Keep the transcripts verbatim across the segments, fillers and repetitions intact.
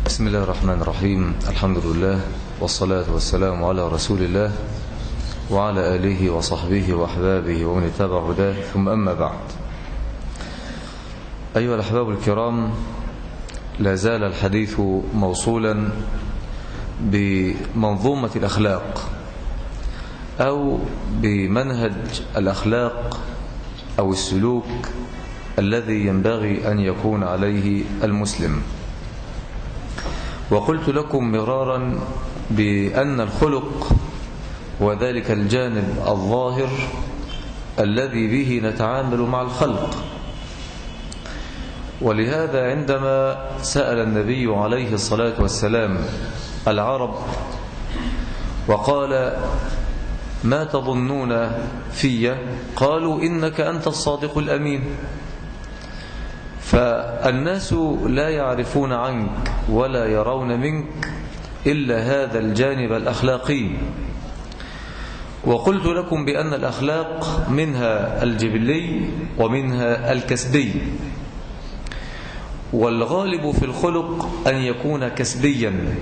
بسم الله الرحمن الرحيم. الحمد لله والصلاة والسلام على رسول الله وعلى آله وصحبه وأحبابه ومن اتبع هداه، ثم أما بعد. أيها الأحباب الكرام، لا زال الحديث موصولا بمنظومة الأخلاق أو بمنهج الأخلاق أو السلوك الذي ينبغي أن يكون عليه المسلم. وقلت لكم مرارا بأن الخلق وذلك الجانب الظاهر الذي به نتعامل مع الخلق، ولهذا عندما سأل النبي عليه الصلاة والسلام العرب وقال: ما تظنون في؟ قالوا: إنك أنت الصادق الأمين. فالناس لا يعرفون عنك ولا يرون منك إلا هذا الجانب الأخلاقي. وقلت لكم بأن الأخلاق منها الجبلي ومنها الكسبي، والغالب في الخلق أن يكون كسبيا،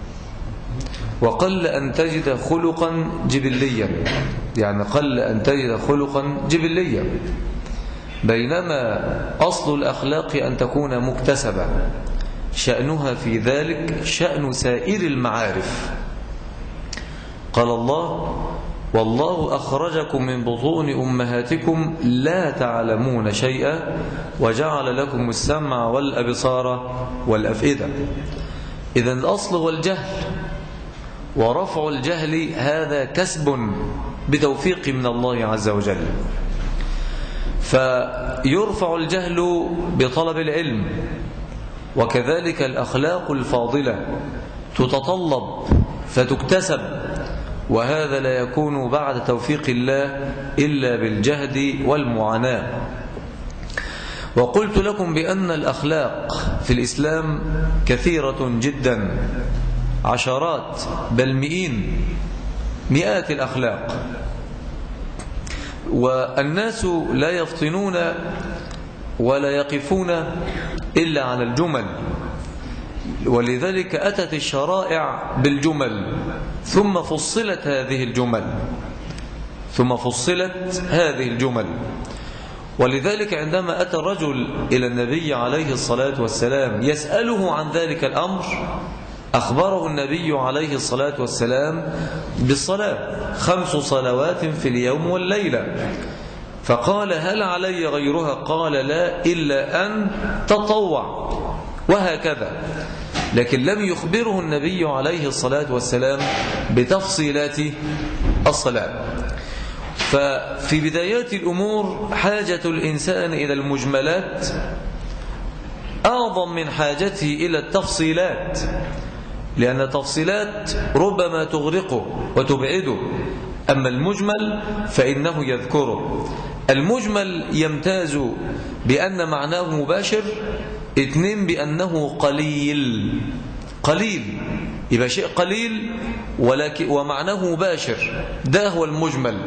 وقل أن تجد خلقا جبليا، يعني قل أن تجد خلقا جبليا، بينما أصل الأخلاق أن تكون مكتسبة، شأنها في ذلك شأن سائر المعارف. قال الله: والله أخرجكم من بطون أمهاتكم لا تعلمون شيئا وجعل لكم السمع والأبصار والأفئدة. إذن الأصل هو الجهل، ورفع الجهل هذا كسب بتوفيق من الله عز وجل. فيرفع الجهل بطلب العلم، وكذلك الأخلاق الفاضلة تتطلب فتكتسب، وهذا لا يكون بعد توفيق الله إلا بالجهد والمعاناة. وقلت لكم بأن الأخلاق في الإسلام كثيرة جدا، عشرات بل مئين مئات الأخلاق، والناس لا يفطنون ولا يقفون إلا على الجمل، ولذلك أتت الشرائع بالجمل ثم فصلت هذه الجمل ثم فصلت هذه الجمل ولذلك عندما أتى الرجل إلى النبي عليه الصلاة والسلام يسأله عن ذلك الأمر، أخبره النبي عليه الصلاة والسلام بالصلاة: خمس صلوات في اليوم والليلة. فقال: هل علي غيرها؟ قال: لا، إلا أن تطوع، وهكذا. لكن لم يخبره النبي عليه الصلاة والسلام بتفصيلات الصلاة. ففي بدايات الأمور حاجة الإنسان إلى المجملات أعظم من حاجته إلى التفصيلات، لأن التفصيلات ربما تغرقه وتبعده، أما المجمل فإنه يذكره. المجمل يمتاز بأن معناه مباشر، اثنين بأنه قليل قليل يبقى شيء قليل ولكن ومعناه مباشر، ده هو المجمل.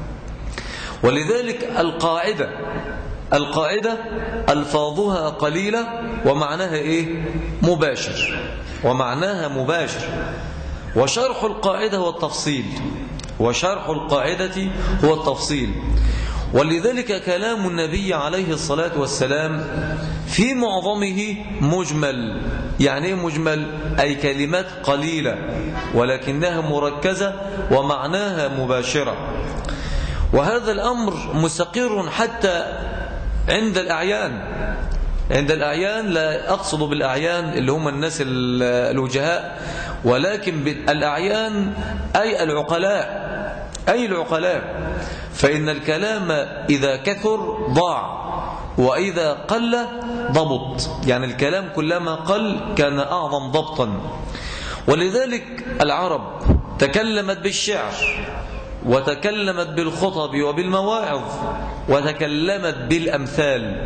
ولذلك القاعدة القاعدة ألفاظها قليلة ومعناها إيه؟ مباشر، ومعناها مباشر. وشرح القاعدة هو التفصيل وشرح القاعدة هو التفصيل. ولذلك كلام النبي عليه الصلاة والسلام في معظمه مجمل. يعني ايه مجمل؟ أي كلمات قليلة ولكنها مركزة ومعناها مباشرة. وهذا الأمر مستقر حتى عند الأعيان. عند الأعيان لا أقصد بالأعيان اللي هم الناس الوجهاء، ولكن الأعيان أي العقلاء أي العقلاء فإن الكلام إذا كثر ضاع، وإذا قل ضبط. يعني الكلام كلما قل كان أعظم ضبطا. ولذلك العرب تكلمت بالشعر، وتكلمت بالخطب وبالمواعظ، وتكلمت بالأمثال.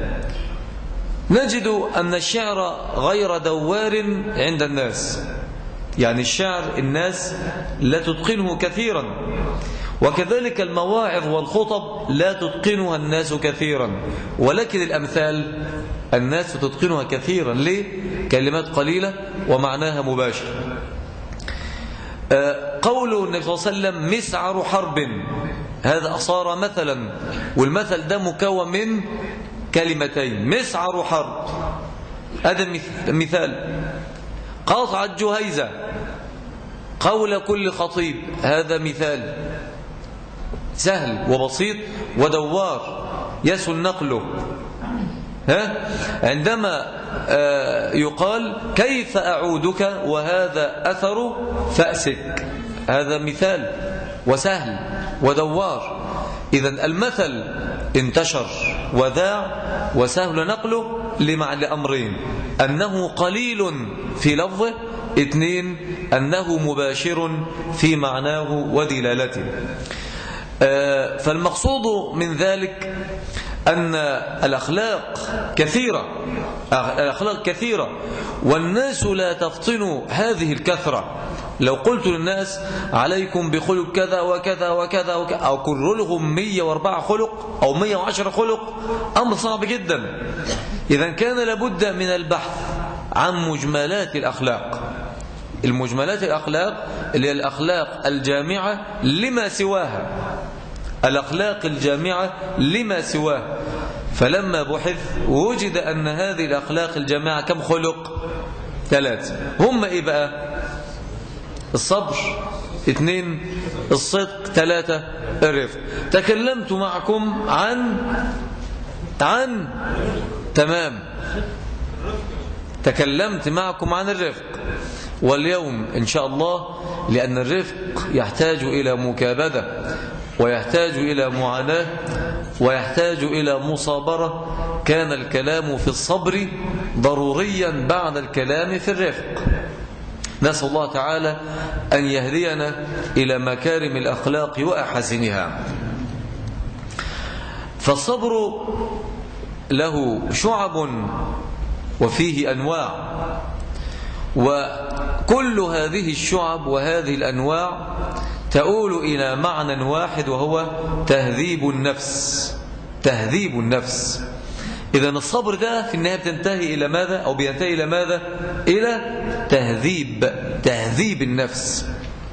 نجد أن الشعر غير دوار عند الناس، يعني الشعر الناس لا تتقنه كثيرا، وكذلك المواعظ والخطب لا تتقنها الناس كثيرا، ولكن الأمثال الناس تتقنها كثيرا. ليه؟ كلمات قليلة ومعناها مباشر. قول النبي صلى الله عليه وسلم مسعر حرب، هذا صار مثلا، والمثل ده مكون من كلمتين، مسعر حرب هذا مثال. قاطع الجهيزة، قول كل خطيب، هذا مثال سهل وبسيط ودوار يسهل نقله. ها؟ عندما يقال كيف أعودك وهذا أثر فأسك، هذا مثال وسهل ودوار. إذن المثل انتشر وذاع وسهل نقله لأمرين: أنه قليل في لفظه، اثنين أنه مباشر في معناه ودلالته. فالمقصود من ذلك أن الأخلاق كثيرة، الأخلاق كثيرة والناس لا تفطن هذه الكثرة. لو قلت للناس عليكم بخلق كذا وكذا وكذا وكذا، أو كرر لهم مئة وأربعة خلق أو مئة وعشرة خلق، أمر صعب جدا. إذا كان لابد من البحث عن مجملات الأخلاق. المجملات الأخلاق اللي هي الأخلاق الجامعة لما سواها، الأخلاق الجامعة لما سواها. فلما بحث وجد أن هذه الأخلاق الجامعة كم خلق؟ ثلاثة. هم إيه بقى؟ الصبر، اثنين الصدق، ثلاثة الرفق. تكلمت معكم عن عن تمام تكلمت معكم عن الرفق، واليوم إن شاء الله لأن الرفق يحتاج إلى مكابدة ويحتاج إلى معاناة ويحتاج إلى مصابرة، كان الكلام في الصبر ضروريا بعد الكلام في الرفق. نسأل الله تعالى أن يهدينا إلى مكارم الأخلاق وأحسنها. فالصبر له شعب وفيه أنواع، وكل هذه الشعب وهذه الأنواع تؤول إلى معنى واحد، وهو تهذيب النفس. تهذيب النفس. إذن الصبر ده في النهاية بتنتهي إلى ماذا؟ أو بينتهي إلى ماذا؟ إلى تهذيب تهذيب النفس.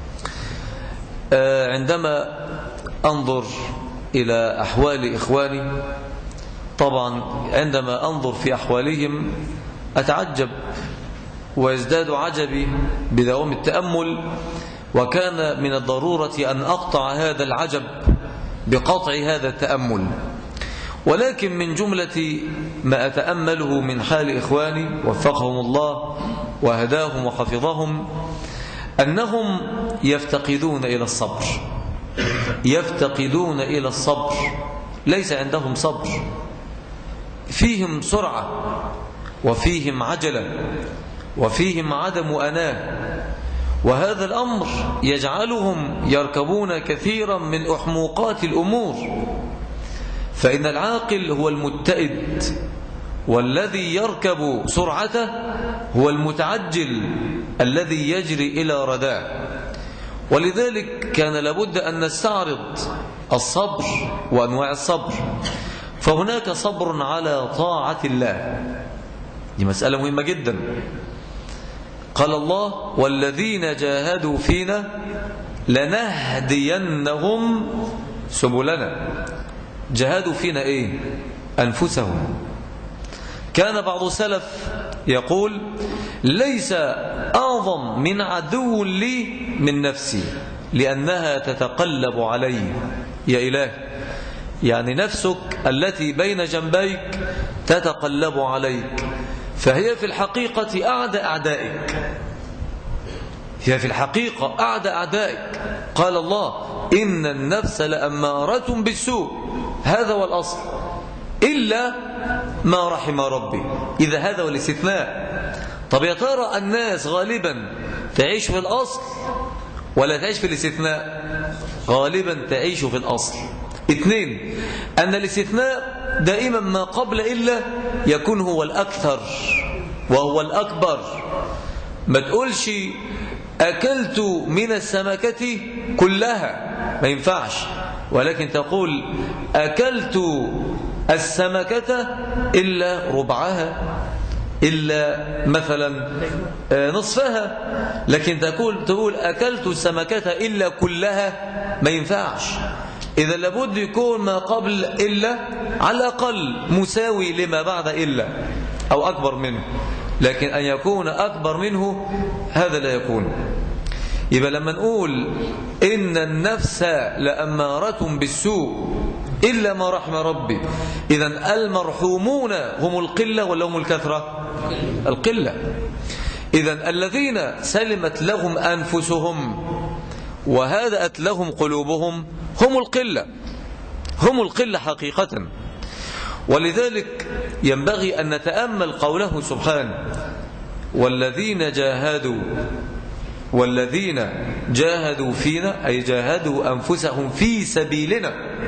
آه عندما أنظر إلى أحوال إخواني، طبعا عندما أنظر في أحوالهم أتعجب ويزداد عجبي بدوام التأمل، وكان من الضرورة أن أقطع هذا العجب بقطع هذا التأمل. ولكن من جملة ما أتأمله من حال إخواني وفقهم الله وهداهم وحفظهم، أنهم يفتقدون إلى الصبر. يفتقدون إلى الصبر، ليس عندهم صبر، فيهم سرعة وفيهم عجلة وفيهم عدم أناه، وهذا الأمر يجعلهم يركبون كثيرا من أحموقات الأمور. فإن العاقل هو المتئد، والذي يركب سرعته هو المتعجل الذي يجري إلى رداء. ولذلك كان لابد أن نستعرض الصبر وأنواع الصبر. فهناك صبر على طاعة الله، دي مسألة مهمة جدا. قال الله والذين جاهدوا فينا لنهدينهم سبلنا. جاهدوا فينا إيه؟ أنفسهم. كان بعض السلف يقول ليس أعظم من عدو لي من نفسي لأنها تتقلب علي. يا إله، يعني نفسك التي بين جنبيك تتقلب عليك، فهي في الحقيقة أعدى أعدائك، هي في الحقيقة أعدى أعدائك. قال الله إن النفس لأمارة بالسوء، هذا هو الأصل، إلا ما رحم ربي. إذا هذا هو الاستثناء. طب يا ترى الناس غالبا تعيش في الأصل ولا تعيش في الاستثناء؟ غالبا تعيش في الأصل. اثنين، أن الاستثناء دائما ما قبل إلا يكون هو الأكثر وهو الأكبر. ما تقولش أكلت من السمكة كلها، ما ينفعش، ولكن تقول أكلت السمكة إلا ربعها، إلا مثلا نصفها. لكن تقول تقول أكلت السمكة إلا كلها، ما ينفعش. إذا لابد يكون ما قبل إلا على الأقل مساوي لما بعد إلا أو أكبر منه، لكن أن يكون أكبر منه هذا لا يكون. يبقى لما نقول إن النفس لأمارة بالسوء إلا ما رحم ربي، إذن المرحومون هم القلة ولا هم الكثرة؟ القلة. إذن الذين سلمت لهم أنفسهم وهدأت لهم قلوبهم هم القلة، هم القلة حقيقة. ولذلك ينبغي أن نتأمل قوله سبحانه والذين جاهدوا والذين جاهدوا فينا، أي جاهدوا أنفسهم في سبيلنا،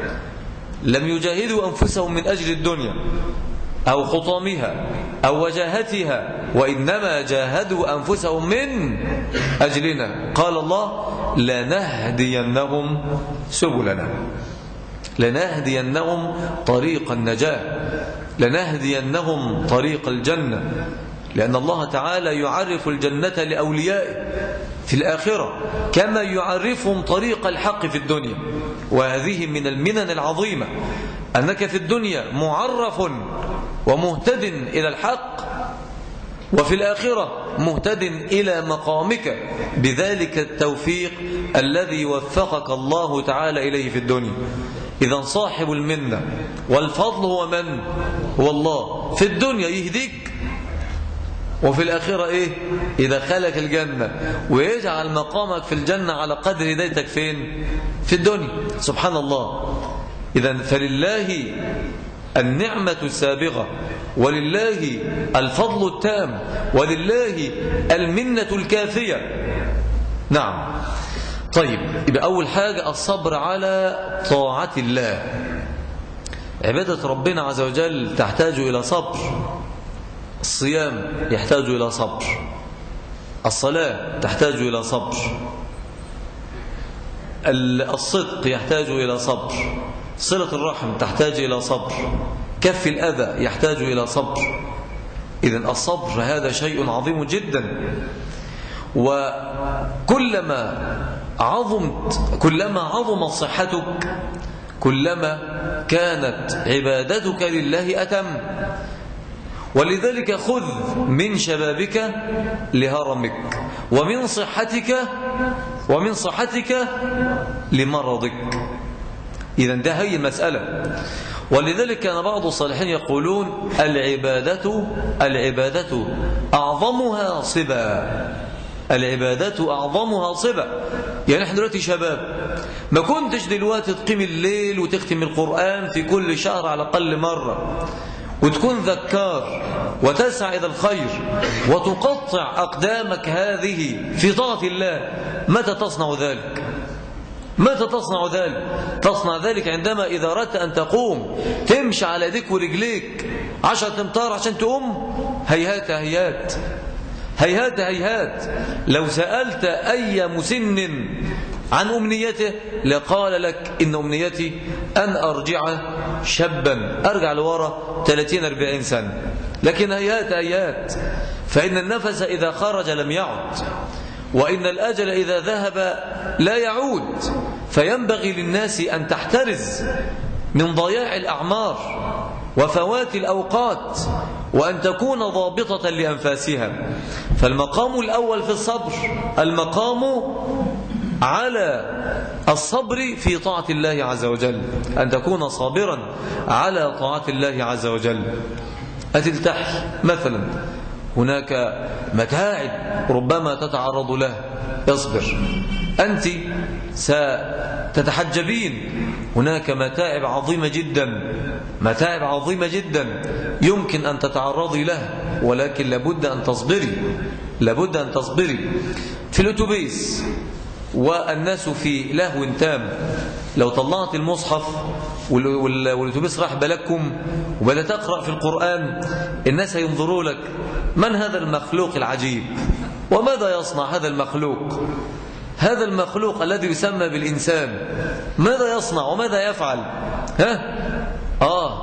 لم يجاهدوا أنفسهم من أجل الدنيا أو خطامها أو وجاهتها، وإنما جاهدوا أنفسهم من أجلنا. قال الله لنهدينهم سبلنا، لنهدينهم طريق النجاة، لنهدينهم طريق الجنة، لأن الله تعالى يعرف الجنة لأوليائه في الآخرة كما يعرفهم طريق الحق في الدنيا. وهذه من المنن العظيمة أنك في الدنيا معرف ومهتد إلى الحق، وفي الآخرة مهتد إلى مقامك بذلك التوفيق الذي وفقك الله تعالى إليه في الدنيا. إذا صاحب المنة والفضل هو من؟ هو الله. في الدنيا يهديك، وفي الآخرة إيه؟ يدخلك الجنة ويجعل مقامك في الجنة على قدر هدايتك فين؟ في الدنيا. سبحان الله. إذن فلله النعمة السابغة، ولله الفضل التام، ولله المنة الكافية. نعم. طيب، يبقى أول حاجة الصبر على طاعة الله. عبادة ربنا عز وجل تحتاج إلى صبر. الصيام يحتاج إلى صبر، الصلاة تحتاج إلى صبر، الصدق يحتاج إلى صبر، صلة الرحم تحتاج إلى صبر، كف الأذى يحتاج إلى صبر. إذن الصبر هذا شيء عظيم جدا. وكلما عظمت كلما عظمت صحتك كلما كانت عبادتك لله أتم. ولذلك خذ من شبابك لهرمك، ومن صحتك ومن صحتك لمرضك. إذن ده هي المسألة. ولذلك كان بعض الصالحين يقولون العبادة العبادة أعظمها صبا، العبادة أعظمها صبا. يعني احنا دلوقتي شباب، ما كنتش دلوقتي تقيم الليل وتختم القرآن في كل شهر على الأقل مرة، وتكون ذكار وتسعى إلى الخير وتقطع أقدامك هذه في طاعة الله، متى تصنع ذلك؟ متى تصنع ذلك؟ تصنع ذلك عندما إذا أردت أن تقوم تمشي على يديك ورجليك عشرة امتار عشان تقوم. هيهات هيهات هيهات هيهات. لو سألت أي مسن عن أمنيته لقال لك إن أمنيتي أن أرجع شابا، أرجع لورا ثلاثين أربعين سنة. لكن هيهات هيهات، فإن النفس إذا خرج لم يعد، وإن الأجل إذا ذهب لا يعود. فينبغي للناس أن تحترز من ضياع الأعمار وفوات الأوقات، وأن تكون ضابطة لأنفاسها. فالمقام الأول في الصبر المقام على الصبر في طاعة الله عز وجل، أن تكون صابرا على طاعة الله عز وجل. أتلتح مثلا، هناك متاعب ربما تتعرض له، اصبر. أنت ستتحجبين، هناك متاعب عظيمة جدا، متاعب عظيمة جدا يمكن أن تتعرضي له، ولكن لابد أن تصبري، لابد أن تصبري. في الأتوبيس والناس في لهو تام، لو طلعت المصحف والأتوبيس راح بلكم وبدأت تقرأ في القرآن، الناس ينظروا لك، من هذا المخلوق العجيب؟ وماذا يصنع هذا المخلوق؟ هذا المخلوق الذي يسمى بالإنسان ماذا يصنع وماذا يفعل؟ ها؟ آه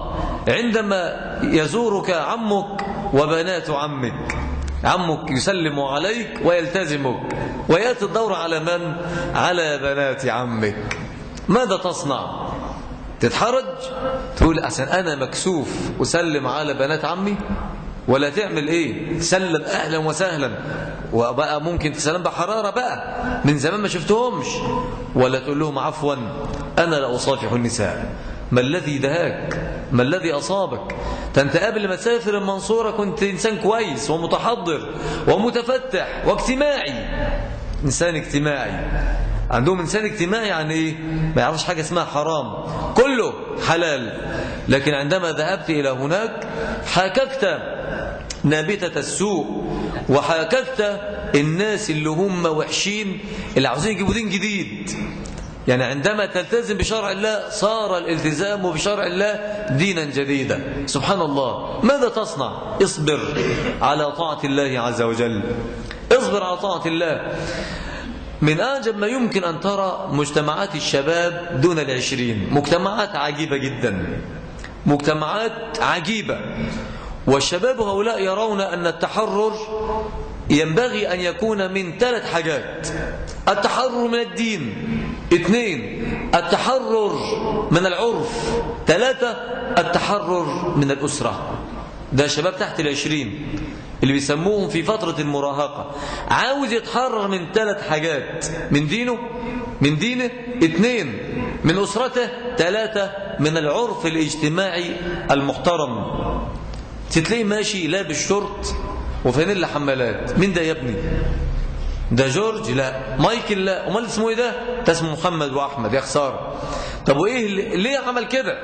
عندما يزورك عمك وبنات عمك، عمك يسلم عليك ويلتزمك، ويأتي الدور على من؟ على بنات عمك، ماذا تصنع؟ تتحرج؟ تقول أحسن أنا مكسوف أسلم على بنات عمي؟ ولا تعمل إيه؟ تسلم أهلا وسهلا، وبقى ممكن تسلم بحرارة بقى من زمان ما شفتهمش، ولا تقول لهم عفوا أنا لا أصافح النساء؟ ما الذي دهاك؟ ما الذي أصابك؟ أنت قبل ما تسافر المنصورة كنت إنسان كويس ومتحضر ومتفتح واجتماعي، إنسان اجتماعي. عندهم إنسان اجتماعي يعني إيه؟ ما يعرفش حاجة اسمها حرام، كله حلال. لكن عندما ذهبت إلى هناك حاككت نابتة السوء، وحاككت الناس اللي هم وحشين اللي عاوزين يجيبوا دين جديد. يعني عندما تلتزم بشرع الله صار الالتزام بشرع الله دينا جديدا. سبحان الله. ماذا تصنع؟ اصبر على طاعة الله عز وجل، اصبر على طاعة الله. من أعجب ما يمكن أن ترى مجتمعات الشباب دون العشرين، مجتمعات عجيبة جدا، مجتمعات عجيبة. والشباب هؤلاء يرون أن التحرر ينبغي أن يكون من ثلاث حاجات: التحرر من الدين، اثنين التحرر من العرف، ثلاثة التحرر من الأسرة. ده شباب تحت العشرين اللي بيسموهم في فترة المراهقة، عاوز يتحرر من ثلاث حاجات: من دينه، من دينه، اثنين من أسرته، ثلاثة من العرف الاجتماعي المحترم. تتلاقي ماشي لابس شورت وفانيلا حمالات. مين ده يا ابني؟ ده جورج؟ لا. مايكل؟ لا. امال اسمه ايه ده؟ ده اسمه محمد واحمد. يا خساره. طب وايه ليه عمل كده؟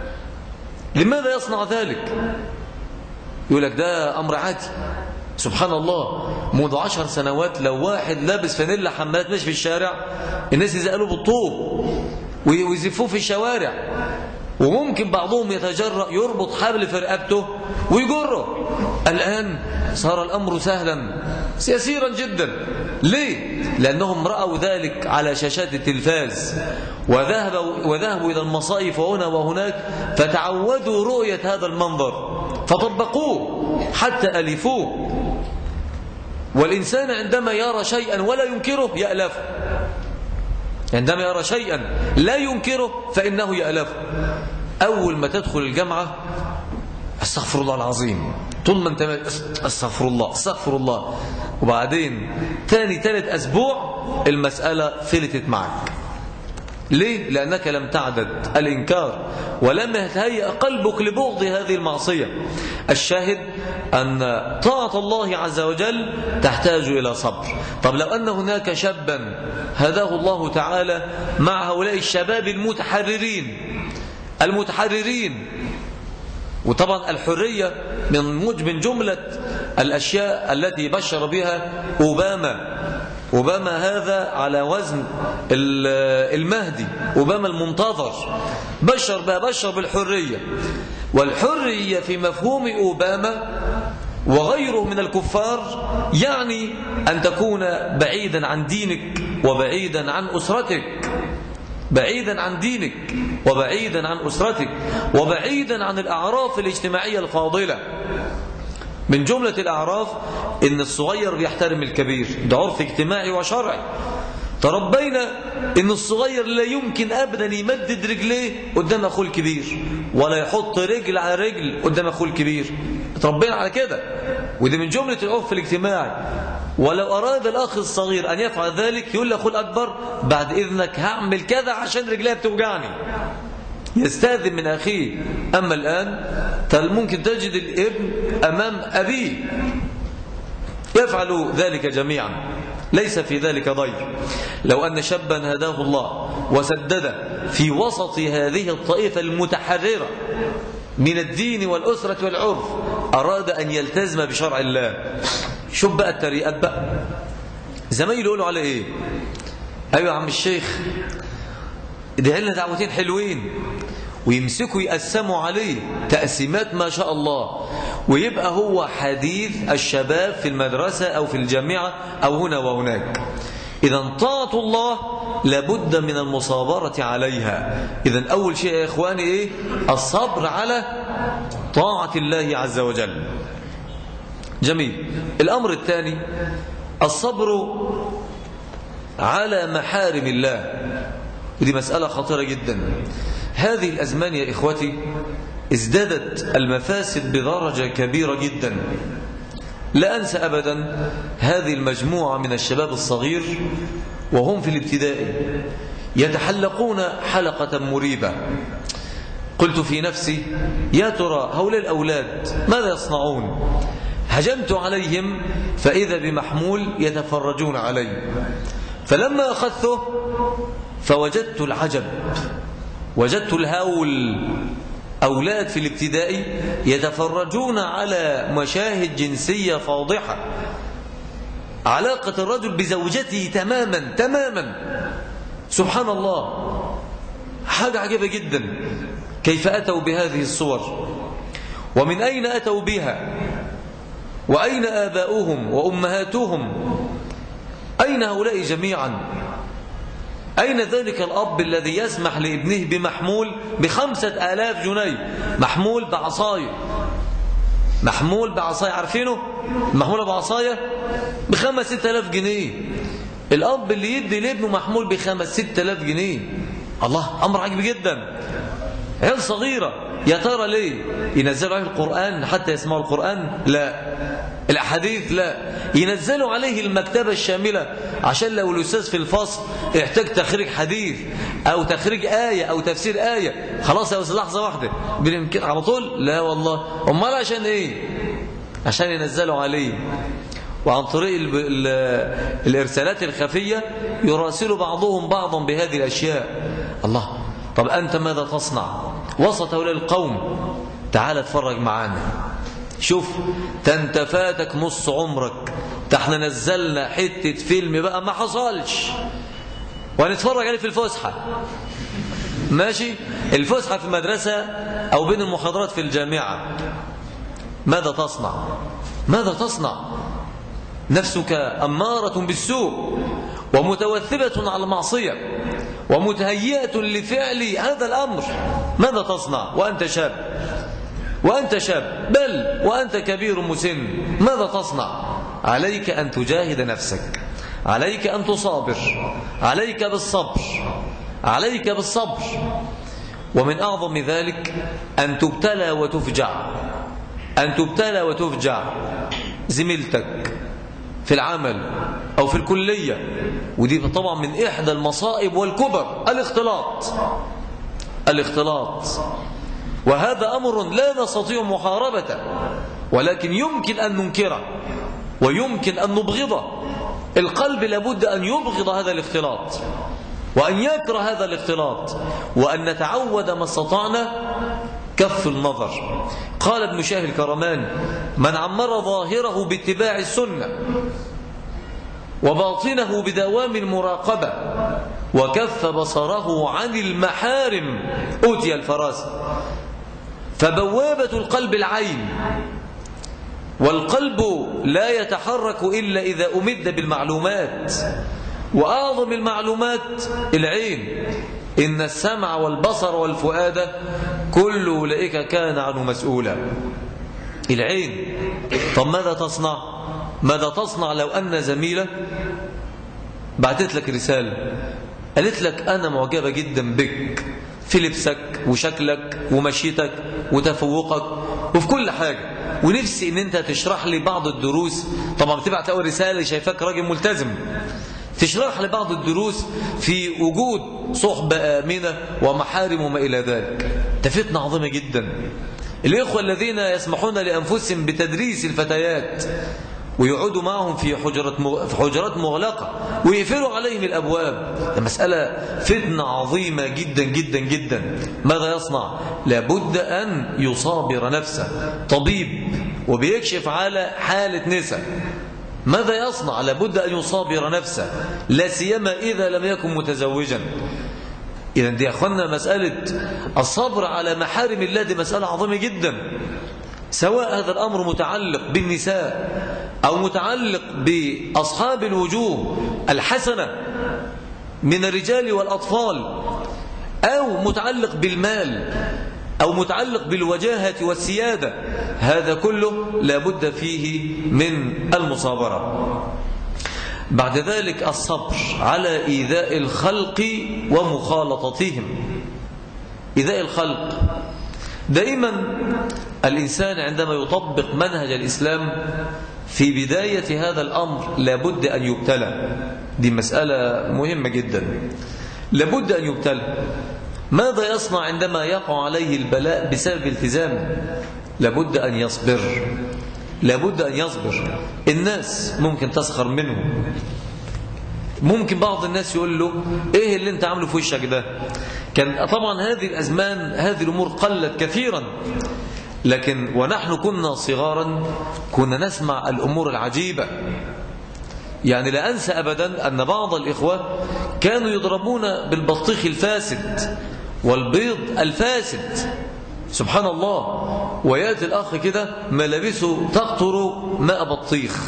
لماذا يصنع ذلك؟ يقول لك ده امر عادي. سبحان الله. منذ عشر سنوات لو واحد لابس فانيلا حمالات ماشي في الشارع الناس يزقلوا بالطوب ويزفوه في الشوارع، وممكن بعضهم يتجرأ يربط حبل في رقبته ويجره. الآن صار الأمر سهلا يسيرا جدا. ليه؟ لأنهم رأوا ذلك على شاشات التلفاز وذهبوا, وذهبوا إلى المصائف هنا وهناك، فتعودوا رؤية هذا المنظر فطبقوه حتى ألفوه. والإنسان عندما يرى شيئا ولا ينكره يألفه، عندما يرى شيئا لا ينكره فإنه يألفه. أول ما تدخل الجامعة استغفر الله العظيم، طول ما انت استغفر الله استغفر الله، وبعدين ثاني ثالث أسبوع المسألة فلتت معك. ليه؟ لأنك لم تعدد الإنكار ولم يتهيأ قلبك لبغض هذه المعصية. الشاهد أن طاعة الله عز وجل تحتاج إلى صبر. طب لو أن هناك شابا هداه الله تعالى مع هؤلاء الشباب المتحررين المتحررين وطبعا الحرية من من جملة الأشياء التي بشر بها أوباما. أوباما هذا على وزن المهدي، أوباما المنتظر، بشر بها بشر بالحرية. والحرية في مفهوم أوباما وغيره من الكفار يعني أن تكون بعيدا عن دينك وبعيدا عن أسرتك، بعيدا عن دينك وبعيدا عن أسرتك وبعيدا عن الأعراف الاجتماعية الفاضلة. من جملة الأعراف إن الصغير بيحترم الكبير، ده عرف اجتماعي وشرعي. تربينا إن الصغير لا يمكن أبدا يمدد رجليه قدام أخوه الكبير ولا يحط رجل على رجل قدام أخوه الكبير. تربينا على كده، وده من جملة العرف الاجتماعي. ولو أراد الأخ الصغير أن يفعل ذلك يقول لأخوه الأكبر بعد إذنك هعمل كذا عشان رجليها بتوجعني، يستاذن من أخيه. أما الآن ممكن تجد الابن أمام أبيه يفعل ذلك جميعا، ليس في ذلك ضير. لو أن شابا هداه الله وسدد في وسط هذه الطائفة المتحررة من الدين والأسرة والعرف أراد أن يلتزم بشرع الله، شوف بقى التريقات بقى. زمايله يقولوا على إيه؟ أيوة يا عم الشيخ ادعي لنا دعوتين حلوين، ويمسكوا يقسموا عليه تقسيمات ما شاء الله، ويبقى هو حديث الشباب في المدرسة أو في الجامعة أو هنا وهناك. إذا طاعة الله لابد من المصابرة عليها. إذن أول شيء يا إخواني إيه؟ الصبر على طاعة الله عز وجل. جميل. الأمر الثاني الصبر على محارم الله، ودي مسألة خطيرة جدا. هذه الأزمان يا إخوتي ازدادت المفاسد بدرجة كبيرة جدا. لا أنسى أبدا هذه المجموعة من الشباب الصغير وهم في الابتدائي يتحلقون حلقة مريبة. قلت في نفسي يا ترى هؤلاء الأولاد ماذا يصنعون؟ هجمت عليهم فإذا بمحمول يتفرجون علي، فلما أخذته فوجدت العجب، وجدت الهول. أولاد في الابتدائي يتفرجون على مشاهد جنسية فاضحة، علاقة الرجل بزوجته تماما تماما. سبحان الله، حاجة عجيبة جدا. كيف أتوا بهذه الصور؟ ومن أين أتوا بها؟ وأين آباؤهم وأمهاتهم؟ أين هؤلاء جميعا؟ أين ذلك الأب الذي يسمح لابنه بمحمول بخمسة آلاف جنيه؟ محمول بعصاية، محمول بعصاية، عارفينه؟ محمول بعصاية بخمس ستة آلاف جنيه. الأب اللي يدي لابنه محمول بخمس ستة آلاف جنيه، الله، أمر عجيب جدا. عيال صغيرة، يا ترى ليه؟ ينزلوا عليه القرآن حتى يسمعوا القرآن؟ لا. الأحاديث؟ لا. ينزلوا عليه المكتبة الشاملة عشان لو الأستاذ في الفصل احتاج تخريج حديث أو تخريج آية أو تفسير آية، خلاص يا أستاذ لحظة واحدة بالإمكان على طول؟ لا والله. أمال عشان إيه؟ عشان ينزلوا عليه. وعن طريق ال ال الإرسالات الخفية يراسل بعضهم بعضا بهذه الأشياء. الله، طب أنت ماذا تصنع وسط هؤلاء القوم؟ تعال اتفرج معانا، شوف، تنتفاتك نص عمرك. احنا نزلنا حتة فيلم بقى ما حصلش وهنتفرج عليه في الفسحة، ماشي؟ الفسحة في المدرسة أو بين المحاضرات في الجامعة. ماذا تصنع؟ ماذا تصنع؟ نفسك أمارة بالسوء ومتوثبة على المعصية ومتهيئة لفعل هذا الأمر. ماذا تصنع وأنت شاب؟ وأنت شاب، بل وأنت كبير مسن، ماذا تصنع؟ عليك أن تجاهد نفسك، عليك أن تصابر، عليك بالصبر، عليك بالصبر. ومن أعظم ذلك أن تبتلى وتفجع، أن تبتلى وتفجع زميلتك في العمل أو في الكلية. ودي طبعا من إحدى المصائب والكبر، الاختلاط. الاختلاط، وهذا أمر لا نستطيع محاربته، ولكن يمكن أن ننكره ويمكن أن نبغضه. القلب لابد أن يبغض هذا الاختلاط وأن يكره هذا الاختلاط، وأن نتعود ما استطعنا كف النظر. قال ابن شاه الكرمان: من عمر ظاهره باتباع السنة وباطنه بدوام المراقبة وكف بصره عن المحارم أوتي الفراسة. فبوابة القلب العين، والقلب لا يتحرك إلا إذا أمد بالمعلومات، وأعظم المعلومات العين. إن السمع والبصر والفؤاد كل أولئك كان عنه مسؤولا. العين. طب ماذا تصنع؟ ماذا تصنع لو أن زميلة بعتت لك رسالة قالت لك أنا معجبة جدا بك في لبسك وشكلك ومشيتك وتفوقك وفي كل حاجة، ونفسي ان انت تشرح لي بعض الدروس. طبعا بتبعت اول رسالة شايفاك راجل ملتزم، تشرح لي بعض الدروس في وجود صحبة آمنة ومحارم وما إلى ذلك. فتنة عظيمة جدا. الإخوة الذين يسمحون لأنفسهم بتدريس الفتيات ويقعدوا معهم في حجرات في حجرات مغلقة ويقفلوا عليهم الأبواب، مسألة فتنة عظيمة جدا جدا جدا. ماذا يصنع؟ لابد أن يصابر نفسه. طبيب وبيكشف على حالة نساء، ماذا يصنع؟ لابد أن يصابر نفسه، لا سيما إذا لم يكن متزوجا. إذن دي أخوانا مسألة الصبر على محارم الله دي مسألة عظيمة جدا، سواء هذا الأمر متعلق بالنساء أو متعلق بأصحاب الوجوه الحسنة. من الرجال والأطفال، أو متعلق بالمال، أو متعلق بالوجاهة والسيادة، هذا كله لابد فيه من المصابرة. بعد ذلك الصبر على إيذاء الخلق ومخالطتهم. إيذاء الخلق، دائما الإنسان عندما يطبق منهج الإسلام في بداية هذا الأمر لابد أن يبتلى. دي مسألة مهمة جدا، لابد أن يبتلى. ماذا يصنع عندما يقع عليه البلاء بسبب التزامه؟ لابد أن يصبر، لابد أن يصبر. الناس ممكن تسخر منه، ممكن بعض الناس يقول له ايه اللي انت عامله في وشك ده؟ كان طبعا هذه الأزمان هذه الأمور قلت كثيرا، لكن ونحن كنا صغارا كنا نسمع الأمور العجيبة. يعني لا أنسى أبدا أن بعض الإخوة كانوا يضربون بالبطيخ الفاسد والبيض الفاسد، سبحان الله، ويأتي الأخ كده ملابسه تقطر ماء بطيخ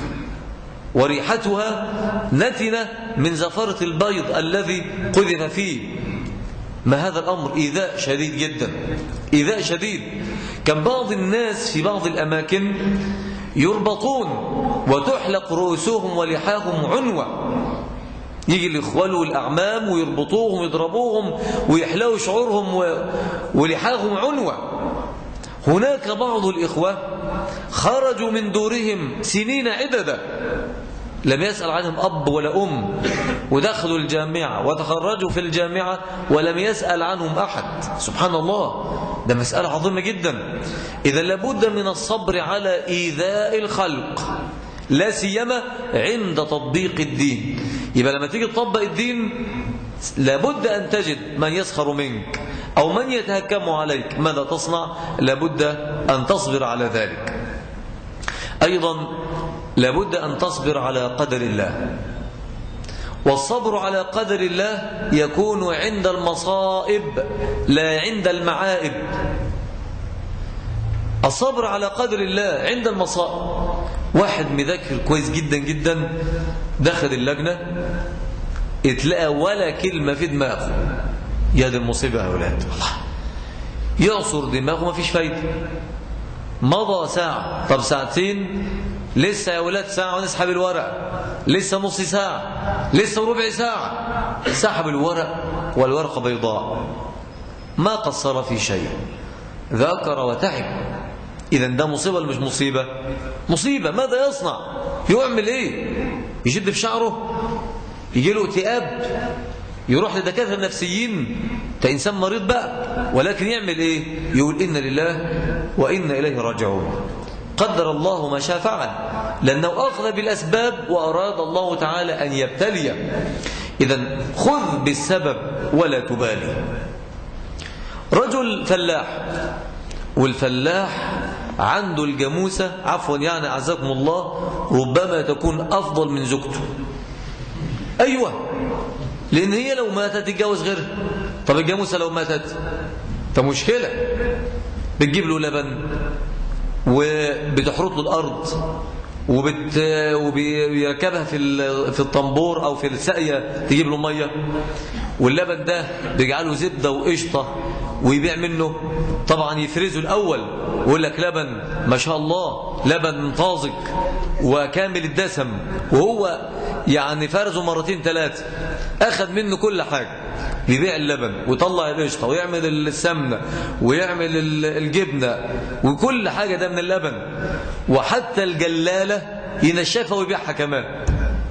وريحتها نتنة من زفرة البيض الذي قذف فيه. ما هذا الأمر؟ إيذاء شديد جدا، إيذاء شديد. كان بعض الناس في بعض الأماكن يربطون وتحلق رؤوسهم ولحاهم عنوة، يجي الإخوال والأعمام ويربطوهم ويضربوهم ويحلقوا شعورهم ولحاهم عنوة. هناك بعض الإخوة خرجوا من دورهم سنين عددا لم يسأل عنهم أب ولا أم، ودخلوا الجامعة وتخرجوا في الجامعة ولم يسأل عنهم أحد، سبحان الله. ده مسألة عظيمة جدا. إذا لابد من الصبر على إيذاء الخلق، لا سيما عند تطبيق الدين. يبقى لما تيجي تطبق الدين لابد أن تجد من يسخر منك أو من يتهكم عليك، ماذا تصنع؟ لابد أن تصبر على ذلك. أيضا لابد أن تصبر على قدر الله، والصبر على قدر الله يكون عند المصائب لا عند المعائب. الصبر على قدر الله عند المصائب. واحد مذاكر كويس جدا جدا دخل اللجنة اتلقى ولا كلمة في دماغه، يا دي المصيبة يا أولاد، الله يعصر دماغه ما فيش فايدة. مضى ساعة، طب ساعتين، لسه يا أولاد ساعة ونسحب الورق، لسه نص ساعة، لسه ربع ساعة، سحب الورق والورقة بيضاء، ما قصر في شيء، ذاكر وتعب. إذا ده مصيبة ولا مش مصيبة؟ مصيبة. ماذا يصنع؟ يعمل إيه؟ يشد في شعره، يجي له اكتئاب، يروح لدكاتره نفسيين، ده إنسان مريض بقى. ولكن يعمل إيه؟ يقول إنا لله وإنا إليه راجعون، قدر الله ما شاء فعل، لأنه أخذ بالأسباب وأراد الله تعالى أن يبتلي. إذا خذ بالسبب ولا تبالي. رجل فلاح، والفلاح عنده الجاموسة، عفوا يعني أعزكم الله، ربما تكون أفضل من زوجته. أيوة، لأن هي لو ماتت تتجوز غيرها. طب الجاموسة لو ماتت فمشكلة، بتجيب له لبن وبتحرط له الأرض وبت... وبيركبها في في الطنبور أو في الساقية تجيب له مية، واللبن ده بيجعله زبدة وقشطة ويبيع منه. طبعا يفرزه الأول ويقول لك لبن ما شاء الله، لبن طازج وكامل الدسم، وهو يعني فرزه مرتين ثلاثة، أخذ منه كل حاجة، يبيع اللبن ويطلع القشطة ويعمل السمنة ويعمل الجبنة وكل حاجة ده من اللبن، وحتى الجلالة ينشفها ويبيعها كمان.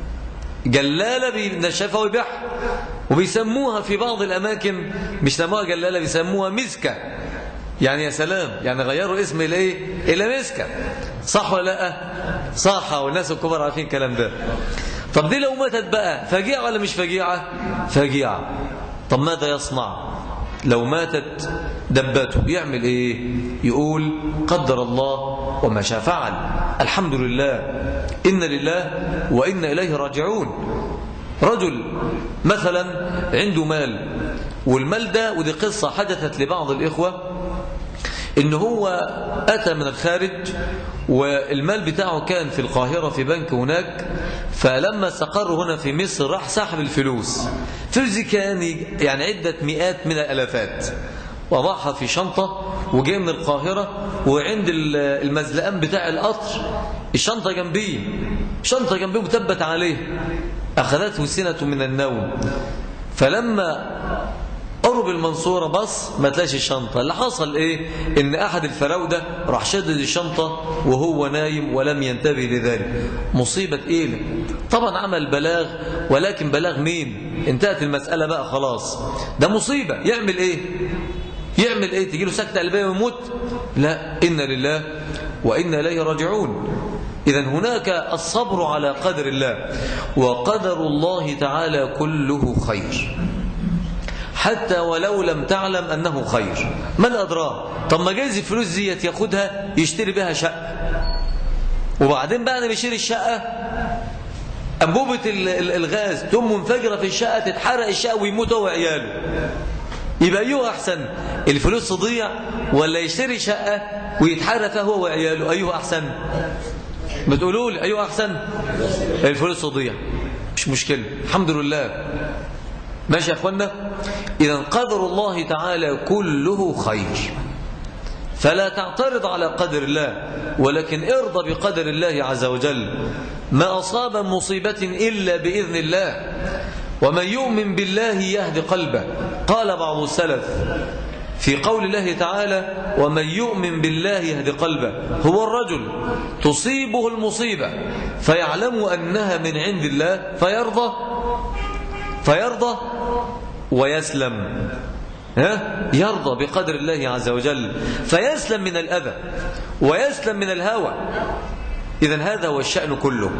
جلالة بينشفها ويبيعها، وبيسموها في بعض الأماكن مش سموها جلالة، بيسموها مسكة. يعني يا سلام، يعني غيروا اسم إليه إلى مسكة. صح ولا لا؟ صح، والناس الكبار عارفين الكلام ده. طب دي لو ماتت بقى فجيعة ولا مش فجيعة؟ فجيعة. طب ماذا يصنع لو ماتت دبته؟ يعمل ايه؟ يقول قدر الله وما شاء فعل، الحمد لله، إن لله وإنا إليه راجعون. رجل مثلا عنده مال، والمال ده، ودي قصة حدثت لبعض الإخوة، إن هو أتى من الخارج والمال بتاعه كان في القاهرة في بنك هناك، فلما استقروا هنا في مصر راح سحب الفلوس. فلوس دي كان يعني عدة مئات من الألافات، وضعها في شنطة وجاي من القاهرة، وعند المزلقان بتاع القطر الشنطة جنبيه شنطة جنبيه متبت عليه. أخذته سنة من النوم، فلما قرب المنصورة بص ما تلاقيش الشنطة. اللي حصل ايه؟ ان احد الفراودة راح شدد الشنطة وهو نايم ولم ينتبه لذلك. مصيبة ايه؟ طبعا عمل بلاغ، ولكن بلاغ مين؟ انتهت المسألة بقى خلاص. ده مصيبة. يعمل ايه؟ يعمل ايه؟ تجيله سكتة قلبية ويموت؟ لا، إنا لله وإنا إليه راجعون. إذن هناك الصبر على قدر الله، وقدر الله تعالى كله خير، حتى ولو لم تعلم أنه خير. من أدراه؟ طب ما جايز الفلوس دي ياخدها يشتري بها شقة، وبعدين بعد ما يشتري الشقة أنبوبة الغاز تقوم منفجرة في الشقة، تتحرق الشقة ويموت هو وعياله. يبقى أيوه أحسن؟ الفلوس تضيع ولا يشتري شقة ويتحرق فيها هو وعياله؟ أيوه أحسن؟ بتقولوا لي أيوه أحسن؟ الفلوس تضيع، مش مشكلة، الحمد لله. ماشي يا أخوانا؟ إذا قدر الله تعالى كله خير، فلا تعترض على قدر الله، ولكن ارضى بقدر الله عز وجل. ما أصاب مصيبة إلا بإذن الله، ومن يؤمن بالله يهدي قلبه. قال بعض السلف في قول الله تعالى ومن يؤمن بالله يهدي قلبه، هو الرجل تصيبه المصيبة فيعلم أنها من عند الله فيرضى فيرضى ويسلم. ها؟ يرضى بقدر الله عز وجل فيسلم من الأذى ويسلم من الهوى. إذن هذا هو الشأن كله.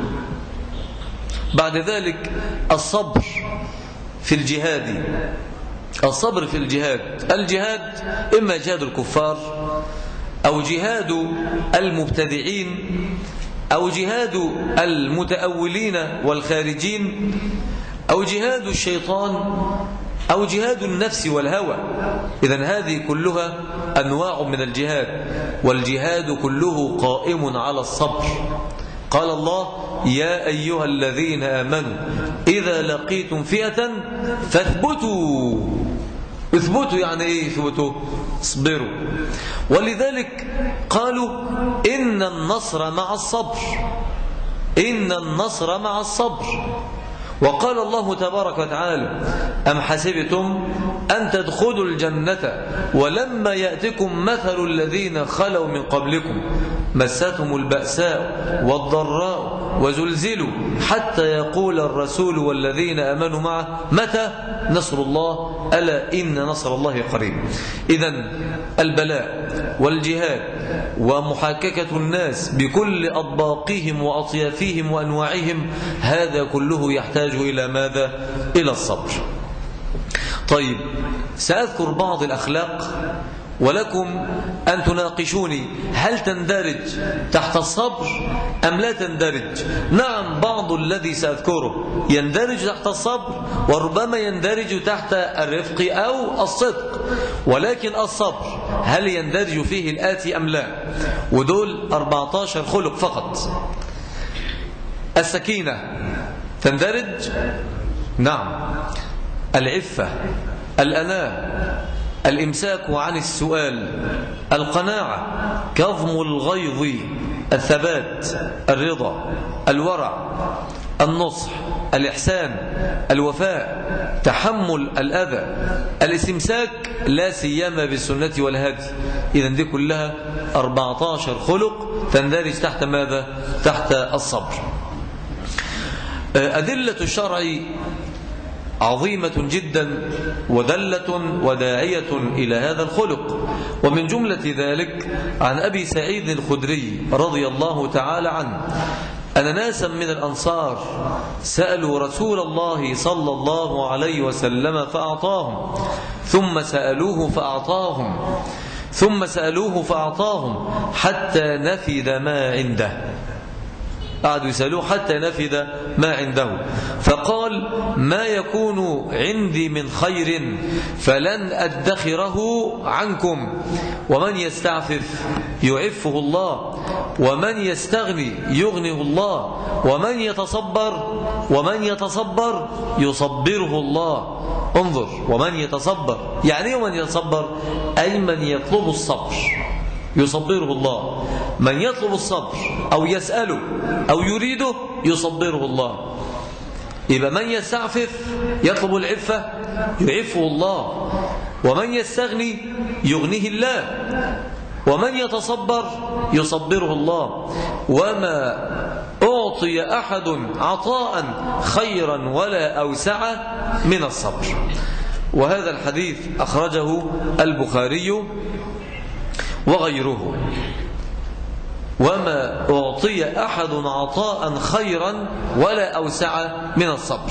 بعد ذلك الصبر في الجهاد. الصبر في الجهاد، الجهاد إما جهاد الكفار أو جهاد المبتدعين أو جهاد المتأولين والخارجين أو جهاد الشيطان أو جهاد النفس والهوى. إذن هذه كلها أنواع من الجهاد، والجهاد كله قائم على الصبر. قال الله يا أيها الذين آمنوا إذا لقيتم فئة فاثبتوا. اثبتوا يعني إيه اثبتوا؟ اصبروا. ولذلك قالوا إن النصر مع الصبر، إن النصر مع الصبر. وقال الله تبارك وتعالى أم حسبتم أن تدخلوا الجنة ولما يأتكم مثل الذين خلوا من قبلكم مستهم البأساء والضراء وزلزلوا حتى يقول الرسول والذين آمنوا معه متى نصر الله ألا إن نصر الله قريب. إذن البلاء والجهاد ومحاككة الناس بكل أطباقهم وأطيافهم وأنواعهم، هذا كله يحتاج إلى ماذا؟ إلى الصبر. طيب، سأذكر بعض الأخلاق ولكم أن تناقشوني هل تندرج تحت الصبر أم لا تندرج. نعم، بعض الذي سأذكره يندرج تحت الصبر، وربما يندرج تحت الرفق أو الصدق، ولكن الصبر هل يندرج فيه الآتي أم لا؟ ودول أربعة عشر خلق فقط. السكينة تندرج؟ نعم. العفة، الأناة، الإمساك عن السؤال، القناعة، كظم الغيظ، الثبات، الرضا، الورع، النصح، الإحسان، الوفاء، تحمل الأذى، الاستمساك لا سيما بالسنة والهدي. إذن دي كلها أربعة عشر خلق تندرج تحت ماذا؟ تحت الصبر. أدلة الشرع عظيمة جدا ودلة وداعية إلى هذا الخلق، ومن جملة ذلك عن أبي سعيد الخدري رضي الله تعالى عنه أن ناسا من الأنصار سألوا رسول الله صلى الله عليه وسلم فأعطاهم، ثم سألوه فأعطاهم، ثم سألوه فأعطاهم حتى نفذ ما عنده. قعدوا يسألوه حتى نفد ما عنده، فقال ما يكون عندي من خير فلن أدخره عنكم، ومن يستعفف يعفه الله، ومن يستغني يغنيه الله، ومن يتصبر ومن يتصبر يصبره الله. انظر، ومن يتصبر يعني ومن يتصبر أي من يطلب الصبر يصبره الله، من يطلب الصبر أو يسأله أو يريده يصبره الله. يبقى من يستعفف يطلب العفة يعفه الله، ومن يستغني يغنيه الله، ومن يتصبر يصبره الله. وما أعطي أحد عطاء خيرا ولا أوسع من الصبر. وهذا الحديث أخرجه البخاري وغيره. وما أعطي أحد عطاء خيرا ولا أوسع من الصبر.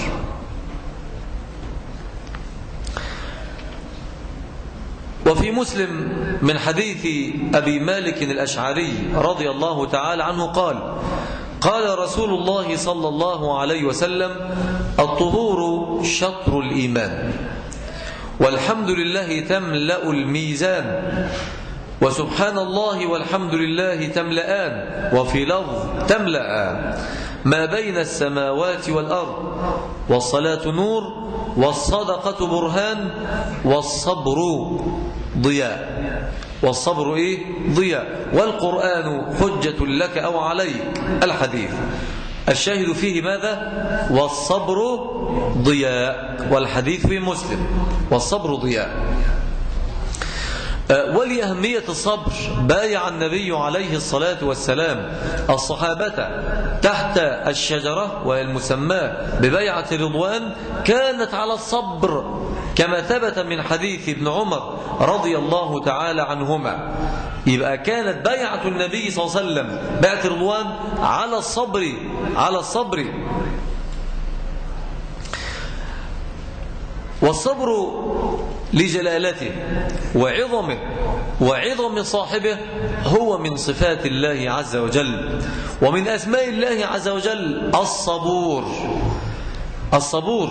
وفي مسلم من حديث أبي مالك الأشعري رضي الله تعالى عنه قال قال رسول الله صلى الله عليه وسلم الطهور شطر الإيمان، والحمد لله تملأ الميزان، وسبحان الله والحمد لله تملأان، وفي لفظ تملأان ما بين السماوات والأرض، والصلاة نور، والصدقة برهان، والصبر ضياء. والصبر إيه؟ ضياء. والقرآن حجة لك أو عليك. الحديث الشاهد فيه ماذا؟ والصبر ضياء. والحديث في مسلم والصبر ضياء. ولأهمية الصبر بايع النبي عليه الصلاة والسلام الصحابة تحت الشجرة والمسماة ببيعة رضوان كانت على الصبر، كما ثبت من حديث ابن عمر رضي الله تعالى عنهما. يبقى كانت بيعة النبي صلى الله عليه وسلم بيعة رضوان على الصبر على الصبر. والصبر لجلالته وعظمه وعظم صاحبه هو من صفات الله عز وجل، ومن أسماء الله عز وجل الصبور. الصبور.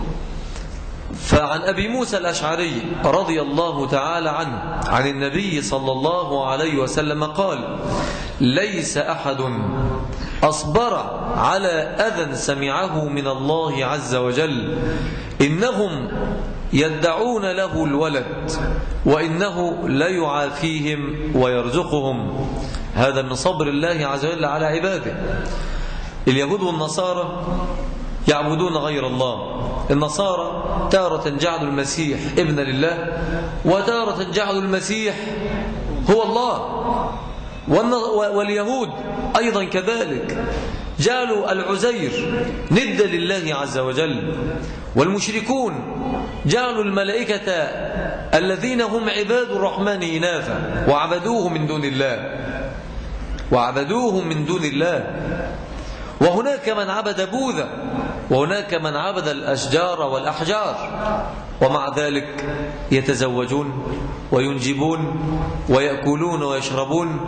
فعن أبي موسى الأشعري رضي الله تعالى عنه عن النبي صلى الله عليه وسلم قال ليس أحد أصبر على أذى سمعه من الله عز وجل، إنهم يدعون له الولد وإنه لا يعافيهم ويرزقهم. هذا من صبر الله عز وجل على عباده. اليهود والنصارى يعبدون غير الله. النصارى تارة جعلوا المسيح ابنا لله، وتارة جعلوا المسيح هو الله. واليهود أيضا كذلك جعلوا العزير ندا لله عز وجل. والمشركون جعلوا الملائكة الذين هم عباد الرحمن إناثا وعبدوه من دون الله وعبدوهم من دون الله. وهناك من عبد بوذا، وهناك من عبد الأشجار والأحجار، ومع ذلك يتزوجون وينجبون ويأكلون ويشربون،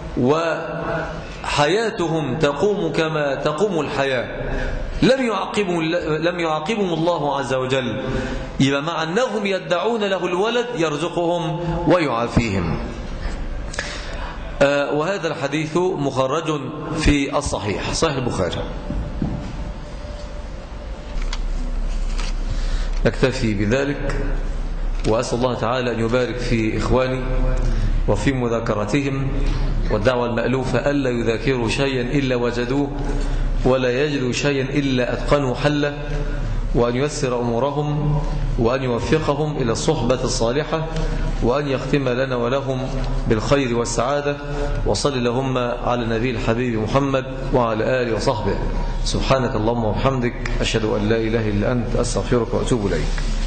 وحياتهم تقوم كما تقوم الحياة. لم يعاقبهم لم يعاقبهم الله عز وجل. يبقى مع أنهم يدعون له الولد يرزقهم ويعافيهم. آه وهذا الحديث مخرج في الصحيح صحيح البخاري. نكتفي بذلك، وأسأل الله تعالى أن يبارك في إخواني وفي مذاكرتهم، والدعوة المألوفة ألا يذاكروا شيئا إلا وجدوه، ولا يجدوا شيئا إلا أتقنوا حله، وأن ييسر أمورهم، وأن يوفقهم إلى الصحبة الصالحة، وأن يختم لنا ولهم بالخير والسعادة. وصل اللهم على النبي الحبيب محمد وعلى آله وصحبه. سبحانك اللهم وبحمدك، أشهد أن لا إله إلا أنت، أستغفرك وأتوب إليك.